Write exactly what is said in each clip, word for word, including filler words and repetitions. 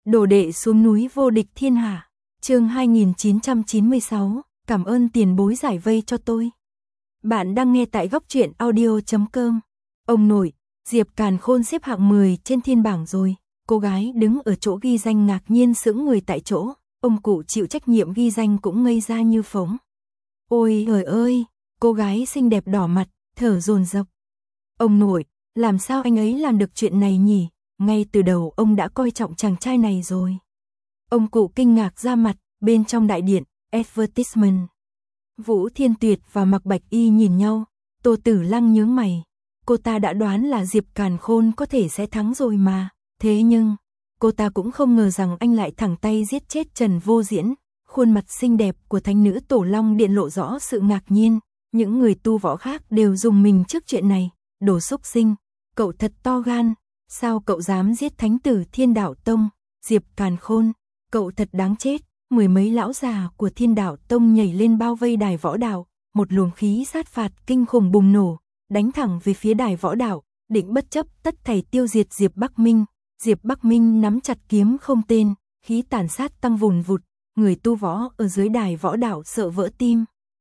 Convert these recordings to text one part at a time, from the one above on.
Đồ đệ xuống núi vô địch thiên hạ. Chương hai nghìn chín trăm chín mươi sáu, cảm ơn tiền bối giải vây cho tôi. Bạn đang nghe tại góc truyện audio chấm com. Ông nội, Diệp Càn Khôn xếp hạng mười trên thiên bảng rồi. Cô gái đứng ở chỗ ghi danh ngạc nhiên sững người tại chỗ. Ông cụ chịu trách nhiệm ghi danh cũng ngây ra như phóng. Ôi trời ơi, cô gái xinh đẹp đỏ mặt, thở dồn dập. Ông nội, làm sao anh ấy làm được chuyện này nhỉ? Ngay từ đầu ông đã coi trọng chàng trai này rồi. Ông cụ kinh ngạc ra mặt, bên trong đại điện, advertisement. Vũ Thiên Tuyệt và Mạc Bạch Y nhìn nhau, Tô Tử Lăng nhướng mày. Cô ta đã đoán là Diệp Càn Khôn có thể sẽ thắng rồi mà. Thế nhưng, cô ta cũng không ngờ rằng anh lại thẳng tay giết chết Trần Vô Diễn. Khuôn mặt xinh đẹp của thánh nữ Tổ Long Điện lộ rõ sự ngạc nhiên. Những người tu võ khác đều dùng mình trước chuyện này. Đồ xúc sinh, cậu thật to gan. Sao cậu dám giết thánh tử Thiên Đạo Tông? Diệp Càn Khôn, cậu thật đáng chết. Mười mấy lão già của Thiên Đạo Tông nhảy lên bao vây đài võ đạo. Một luồng khí sát phạt kinh khủng bùng nổ, đánh thẳng về phía đài võ đạo, định bất chấp tất thảy tiêu diệt Diệp Bắc Minh. Diệp Bắc Minh nắm chặt kiếm không tên, khí tàn sát tăng vùn vụt. Người tu võ ở dưới đài võ đạo sợ vỡ tim.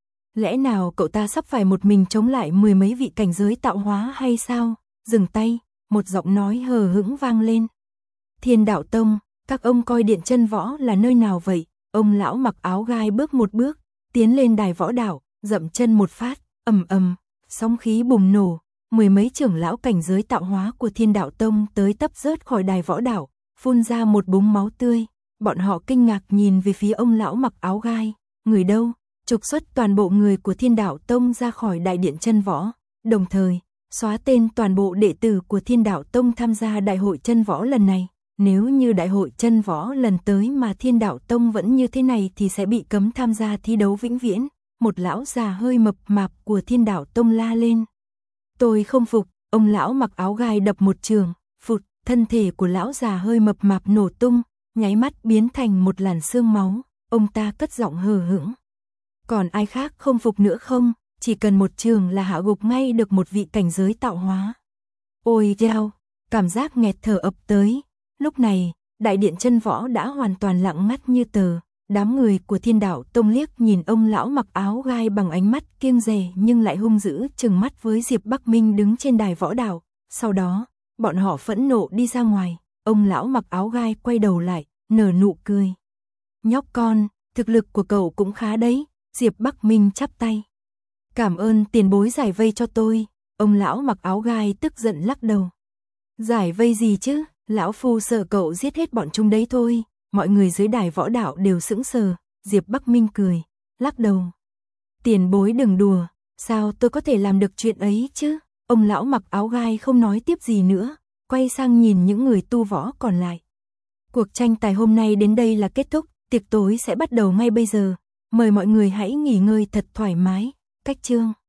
Lẽ nào cậu ta sắp phải một mình chống lại mười mấy vị cảnh giới tạo hóa hay sao? Dừng tay, một giọng nói hờ hững vang lên. Thiên Đạo Tông, các ông coi điện chân võ là nơi nào vậy? Ông lão mặc áo gai bước một bước, tiến lên đài võ đạo, dậm chân một phát, ầm ầm, sóng khí bùng nổ. Mười mấy trưởng lão cảnh giới tạo hóa của Thiên Đạo Tông tới tấp rớt khỏi đài võ đạo, phun ra một búng máu tươi. Bọn họ kinh ngạc nhìn về phía ông lão mặc áo gai. Người đâu? Trục xuất toàn bộ người của Thiên Đạo Tông ra khỏi đại điện chân võ, đồng thời xóa tên toàn bộ đệ tử của Thiên Đạo Tông tham gia đại hội chân võ lần này. Nếu như đại hội chân võ lần tới mà Thiên Đạo Tông vẫn như thế này thì sẽ bị cấm tham gia thi đấu vĩnh viễn. Một lão già hơi mập mạp của Thiên Đạo Tông la lên. Tôi không phục. Ông lão mặc áo gai đập một trường, phụt, thân thể của lão già hơi mập mạp nổ tung, nháy mắt biến thành một làn xương máu. Ông ta cất giọng hờ hững. Còn ai khác không phục nữa không? Chỉ cần một trường là hạ gục ngay được một vị cảnh giới tạo hóa. Ôi dao, cảm giác nghẹt thở ập tới. Lúc này, đại điện chân võ đã hoàn toàn lặng ngắt như tờ. Đám người của Thiên Đạo Tông liếc nhìn ông lão mặc áo gai bằng ánh mắt kiêng dè nhưng lại hung dữ trừng mắt với Diệp Bắc Minh đứng trên đài võ đạo. Sau đó, bọn họ phẫn nộ đi ra ngoài. Ông lão mặc áo gai quay đầu lại, nở nụ cười. Nhóc con, thực lực của cậu cũng khá đấy. Diệp Bắc Minh chắp tay. Cảm ơn tiền bối giải vây cho tôi. Ông lão mặc áo gai tức giận lắc đầu. Giải vây gì chứ? Lão phu sợ cậu giết hết bọn chúng đấy thôi. Mọi người dưới đài võ đạo đều sững sờ. Diệp Bắc Minh cười, lắc đầu. Tiền bối đừng đùa. Sao tôi có thể làm được chuyện ấy chứ? Ông lão mặc áo gai không nói tiếp gì nữa, quay sang nhìn những người tu võ còn lại. Cuộc tranh tài hôm nay đến đây là kết thúc. Tiệc tối sẽ bắt đầu ngay bây giờ. Mời mọi người hãy nghỉ ngơi thật thoải mái. Cách chương.